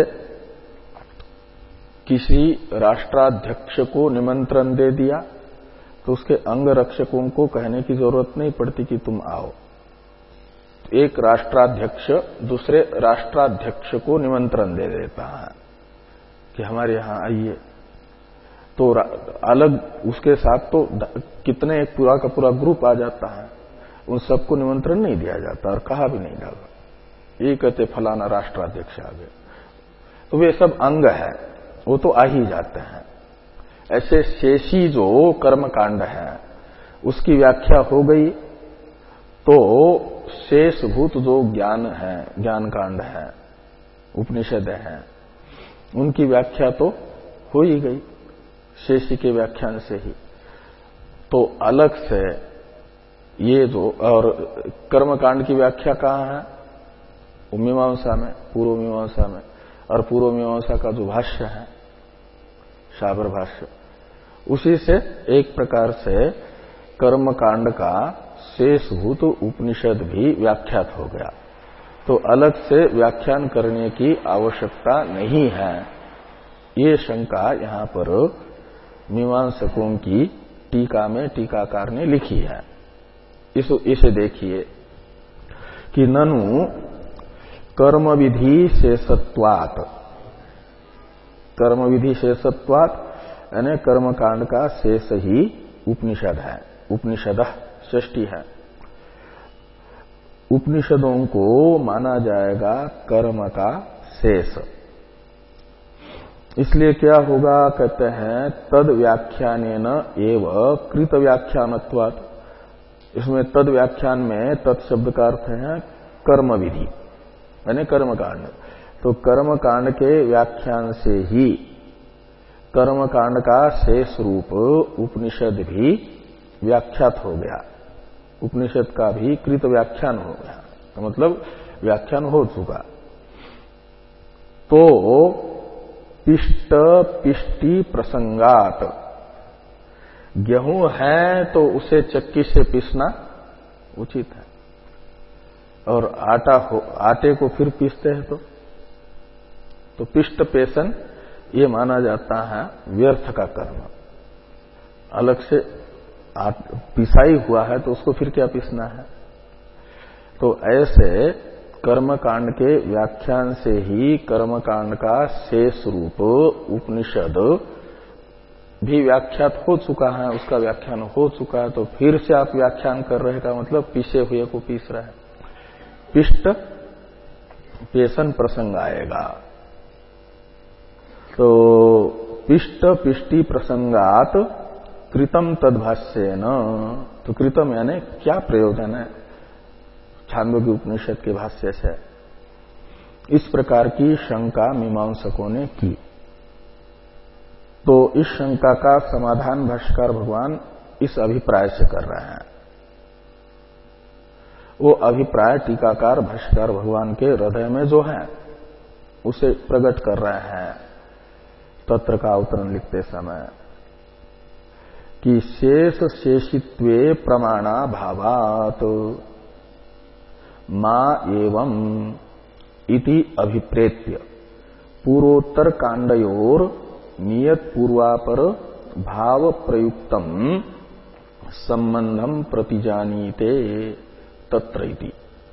किसी राष्ट्राध्यक्ष को निमंत्रण दे दिया तो उसके अंग रक्षकों को कहने की जरूरत नहीं पड़ती कि तुम आओ। एक राष्ट्राध्यक्ष दूसरे राष्ट्राध्यक्ष को निमंत्रण दे देता है कि हमारे यहां आइए, तो अलग उसके साथ तो कितने एक पूरा का पूरा ग्रुप आ जाता है, उन सबको निमंत्रण नहीं दिया जाता और कहा भी नहीं जाता। ये कहते फलाना राष्ट्राध्यक्ष आ गए, तो वे सब अंग है, वो तो आ ही जाते हैं। ऐसे शेषी जो कर्मकांड है उसकी व्याख्या हो गई, तो शेषभूत जो ज्ञान है, ज्ञान कांड है, उपनिषद है, उनकी व्याख्या तो हो ही गई शेषी के व्याख्यान से ही। तो अलग से ये जो और कर्मकांड की व्याख्या कहाँ है, मीमांसा में, पूर्व मीमांसा में, और पूर्व मीमांसा का जो भाष्य है शाबर भाष्य, उसी से एक प्रकार से कर्मकांड का शेषभूत उपनिषद भी व्याख्यात हो गया। तो अलग से व्याख्यान करने की आवश्यकता नहीं है, ये शंका यहां पर मीमांसकों की टीका में टीकाकार ने लिखी है। इस, इसे देखिए कि ननु कर्म विधि शेषत्वात्, कर्म विधि शेषत्वात् यानी कर्मकांड का शेष ही उपनिषद है, उपनिषद षष्ठी है। उपनिषदों को माना जाएगा कर्म का शेष। इसलिए क्या होगा, कहते हैं तद व्याख्यानेन एव कृत व्याख्यानत्वात्। इसमें तद व्याख्यान में तत्शब्द का अर्थ है कर्म विधि यानी कर्मकांड। तो कर्मकांड के व्याख्यान से ही कर्मकांड का शेष रूप उपनिषद भी व्याख्यात हो गया, उपनिषद का भी कृत व्याख्यान हो गया, तो मतलब व्याख्यान हो चुका। तो पिष्ट पिष्टि प्रसंगात, गेहूं है तो उसे चक्की से पीसना उचित है, और आटा हो, आटे को फिर पीसते हैं तो तो पिष्ट पेशन ये माना जाता है व्यर्थ का कर्म। अलग से पिसाई हुआ है तो उसको फिर क्या पीसना है। तो ऐसे कर्मकांड के व्याख्यान से ही कर्मकांड का शेष रूप उपनिषद भी व्याख्यात हो चुका है, उसका व्याख्यान हो चुका है, तो फिर से आप व्याख्यान कर रहे का मतलब पीसे हुए को पीस रहे हैं। पिष्ट पेशन प्रसंग आएगा, तो पिष्ट पिष्टि प्रसंगात कृतम तद्भाष्य न, तो कृतम यानी क्या प्रयोजन है छांदोग्य उपनिषद के भाष्य से, इस प्रकार की शंका मीमांसकों ने की। तो इस शंका का समाधान भाष्यकार भगवान इस अभिप्राय से कर रहे हैं। वो अभिप्राय टीकाकार भाष्यकार भगवान के हृदय में जो है उसे प्रकट कर रहे हैं तत्र का अवतरण लिखते समय कि शेष शेषित्वे प्रमाणा भावात मा एवं इति अभिप्रेत्य पूर्वोत्तर कांडयोर नियत पूर्वापर भाव प्रयुक्तम संबंधम प्रतिजानीते तत्र इति।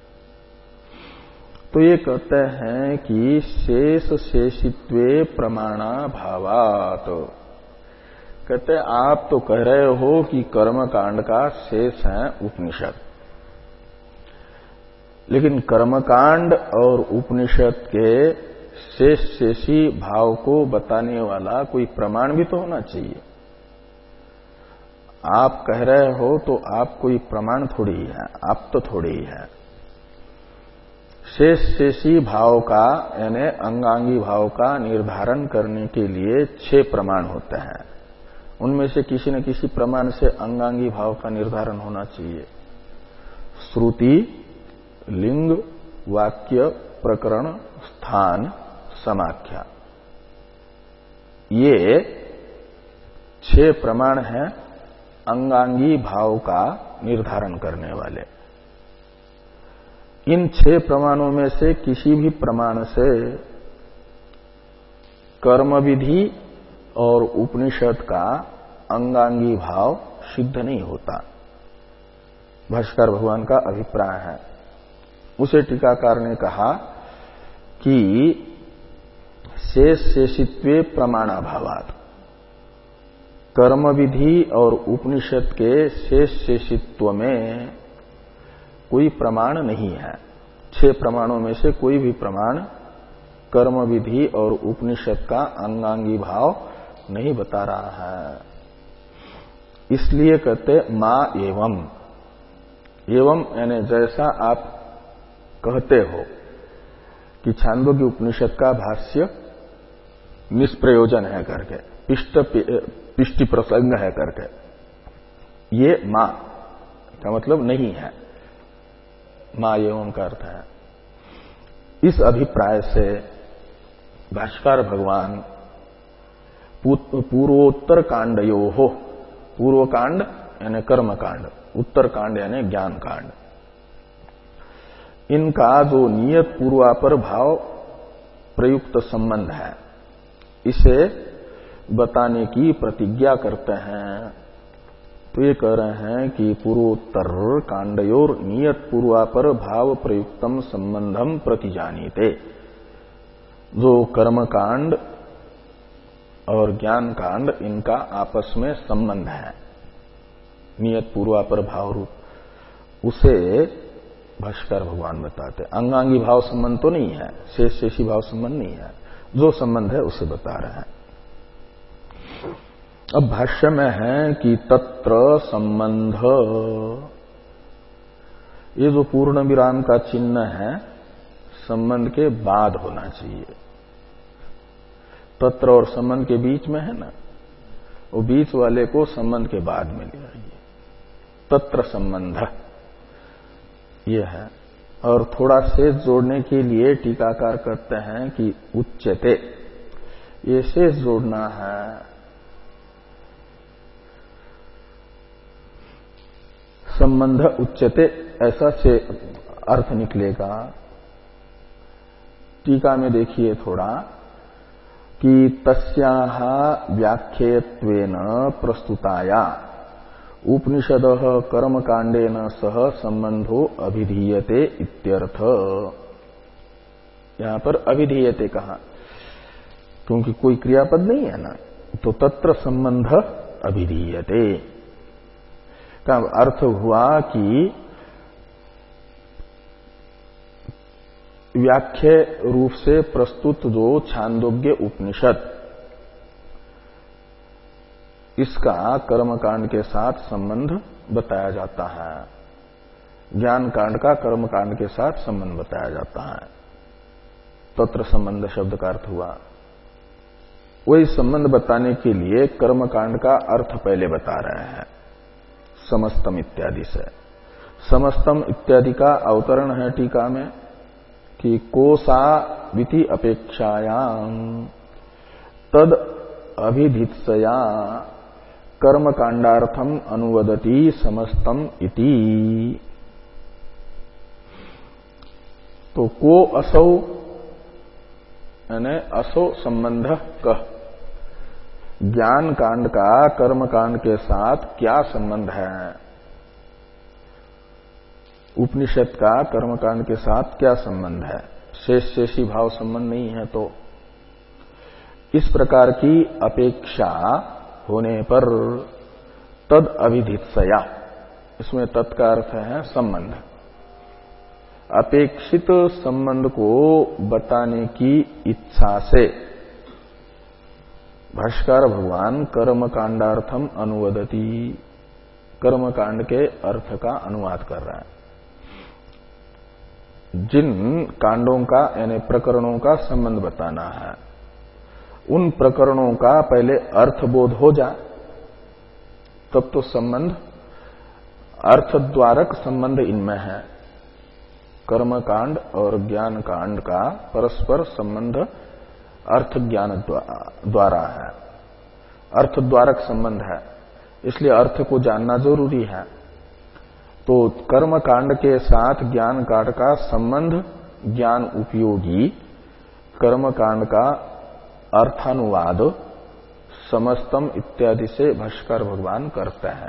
तो ये कहते हैं कि शेष शेषित्वे प्रमाणा भावात, कहते हैं आप तो कह रहे हो कि कर्म कांड का शेष है उपनिषद, लेकिन कर्मकांड और उपनिषद के शेष शेषी भाव को बताने वाला कोई प्रमाण भी तो होना चाहिए। आप कह रहे हो तो आप कोई प्रमाण थोड़ी ही है, आप तो थोड़ी ही है। शेष शेषी भाव का यानी अंगांगी भाव का निर्धारण करने के लिए छह प्रमाण होते हैं, उनमें से किसी न किसी प्रमाण से अंगांगी भाव का निर्धारण होना चाहिए। श्रुति, लिंग, वाक्य, प्रकरण, स्थान, समाख्या, ये छह प्रमाण हैं अंगांगी भाव का निर्धारण करने वाले। इन छह प्रमाणों में से किसी भी प्रमाण से कर्म विधि और उपनिषद का अंगांगी भाव सिद्ध नहीं होता, भाष्यकार भगवान का अभिप्राय है। उसे टीकाकार ने कहा कि शेष शेषित्वे प्रमाणाभावात्, कर्म विधि और उपनिषद के शेष शेषित्व में कोई प्रमाण नहीं है। छह प्रमाणों में से कोई भी प्रमाण कर्म विधि और उपनिषद का अंगांगी भाव नहीं बता रहा है। इसलिए कहते मां एवं, एवं यानी जैसा आप कहते हो कि छांदोग्य उपनिषद का भाष्य निष्प्रयोजन है करके, पिष्ट पिष्टि प्रसंग है करके, ये मां का मतलब नहीं है, मां एवं का अर्थ है। इस अभिप्राय से भाष्यकार भगवान पूर्वोत्तर कांडयो हो, पूर्व कांड यानी कर्म कांड, उत्तर कांड यानी ज्ञान कांड, इनका जो नियत पूर्वापर भाव प्रयुक्त संबंध है इसे बताने की प्रतिज्ञा करते हैं। तो ये कह रहे हैं कि पूर्वोत्तर कांडयोर नियत पूर्वापर भाव प्रयुक्तम संबंधम प्रतिजानीते, जो कर्म कांड और ज्ञान कांड इनका आपस में संबंध है नियत पूर्वापर भाव रूप, उसे भाष्यकार भगवान बताते। अंगांगी भाव संबंध तो नहीं है, शेष शेषी भाव संबंध नहीं है, जो संबंध है उसे बता रहे हैं। अब भाष्य में है कि तत्र संबंध, ये जो पूर्ण विराम का चिन्ह है संबंध के बाद होना चाहिए। तत्र और संबंध के बीच में है ना, वो बीच वाले को संबंध के बाद में ले आइए, तत्र संबंध ये है। और थोड़ा शेष जोड़ने के लिए टीकाकार कहते हैं कि उच्यते, ये शेष जोड़ना है। संबंध उच्यते ऐसा से अर्थ निकलेगा। टीका में देखिए थोड़ा कि तस्याह व्याख्यत्वेन प्रस्तुताया उपनिषद कर्म कांडेन सह संबंधो अभिधीयते इत्यर्थ। यहां पर अभिधीयते कहा क्योंकि कोई क्रियापद नहीं है ना, तो तत्र संबंध अभिधीयते का अर्थ हुआ कि व्याख्या रूप से प्रस्तुत जो छांदोग्य उपनिषद इसका कर्मकांड के साथ संबंध बताया जाता है, ज्ञान कांड का कर्मकांड के साथ संबंध बताया जाता है। तत्र संबंध शब्द का अर्थ हुआ, वही संबंध बताने के लिए कर्मकांड का अर्थ पहले बता रहे हैं समस्तम इत्यादि से। समस्तम इत्यादि का अवतरण है टीका में कि कोसा विति अपेक्षायाम तद अभिधित्सया कर्मकांडार्थम अनुवदति समस्तम इति। तो को असौ यानी असौ संबंध कह, ज्ञान कांड का कर्म कांड के साथ क्या संबंध है, उपनिषद का कर्मकांड के साथ क्या संबंध है, शेष शेषी भाव संबंध नहीं है। तो इस प्रकार की अपेक्षा होने पर तद अभिधित्सया, इसमें तत् का अर्थ है संबंध, अपेक्षित संबंध को बताने की इच्छा से भाष्यकार भगवान कर्मकांडार्थम अनुवदति, कर्मकांड के अर्थ का अनुवाद कर रहा है। जिन कांडों का यानी प्रकरणों का संबंध बताना है, उन प्रकरणों का पहले अर्थबोध हो जाए तब तो संबंध अर्थद्वारक संबंध इनमें है। कर्मकांड और ज्ञान कांड का परस्पर संबंध अर्थ ज्ञान द्वारा है, अर्थद्वारक संबंध है, इसलिए अर्थ को जानना जरूरी है। तो कर्म कांड के साथ ज्ञान कांड का संबंध ज्ञान उपयोगी कर्म कांड का अर्थानुवाद समस्तम इत्यादि से भाष्यकार भगवान करते हैं।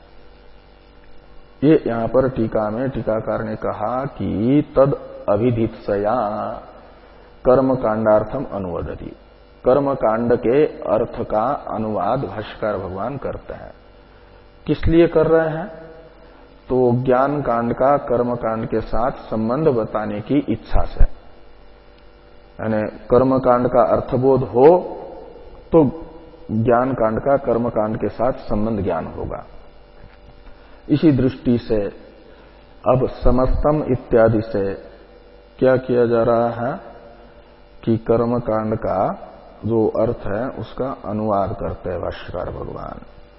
ये यहां पर टीका में टीकाकार ने कहा कि तद अभिधित्सया कर्म कांडार्थम अनुवदति, कर्म कांड के अर्थ का अनुवाद भाष्यकार भगवान करते हैं। किस लिए कर रहे हैं? तो ज्ञान कांड का कर्म कांड के साथ संबंध बताने की इच्छा से, यानी कर्म कांड का अर्थबोध हो तो ज्ञान कांड का कर्म कांड के साथ संबंध ज्ञान होगा। इसी दृष्टि से अब समस्तम इत्यादि से क्या किया जा रहा है कि कर्म कांड का जो अर्थ है उसका अनुवाद करते हैं भाष्यकार भगवान।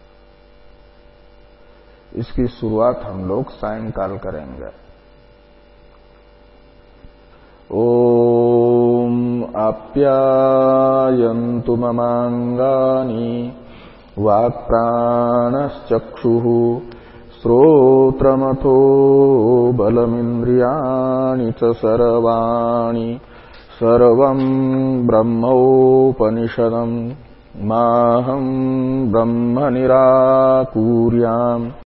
इसकी शुरुआत हम लोग सायंकाल करेंगे। ओम आप्यायन्तु ममांगानि वाक्प्राणश्चक्षुः श्रोत्रमथो बलमिन्द्रियाणि च सर्वाणि सर्वं ब्रह्मोपनिषदम् माहं ब्रह्म निराकुर्याम्।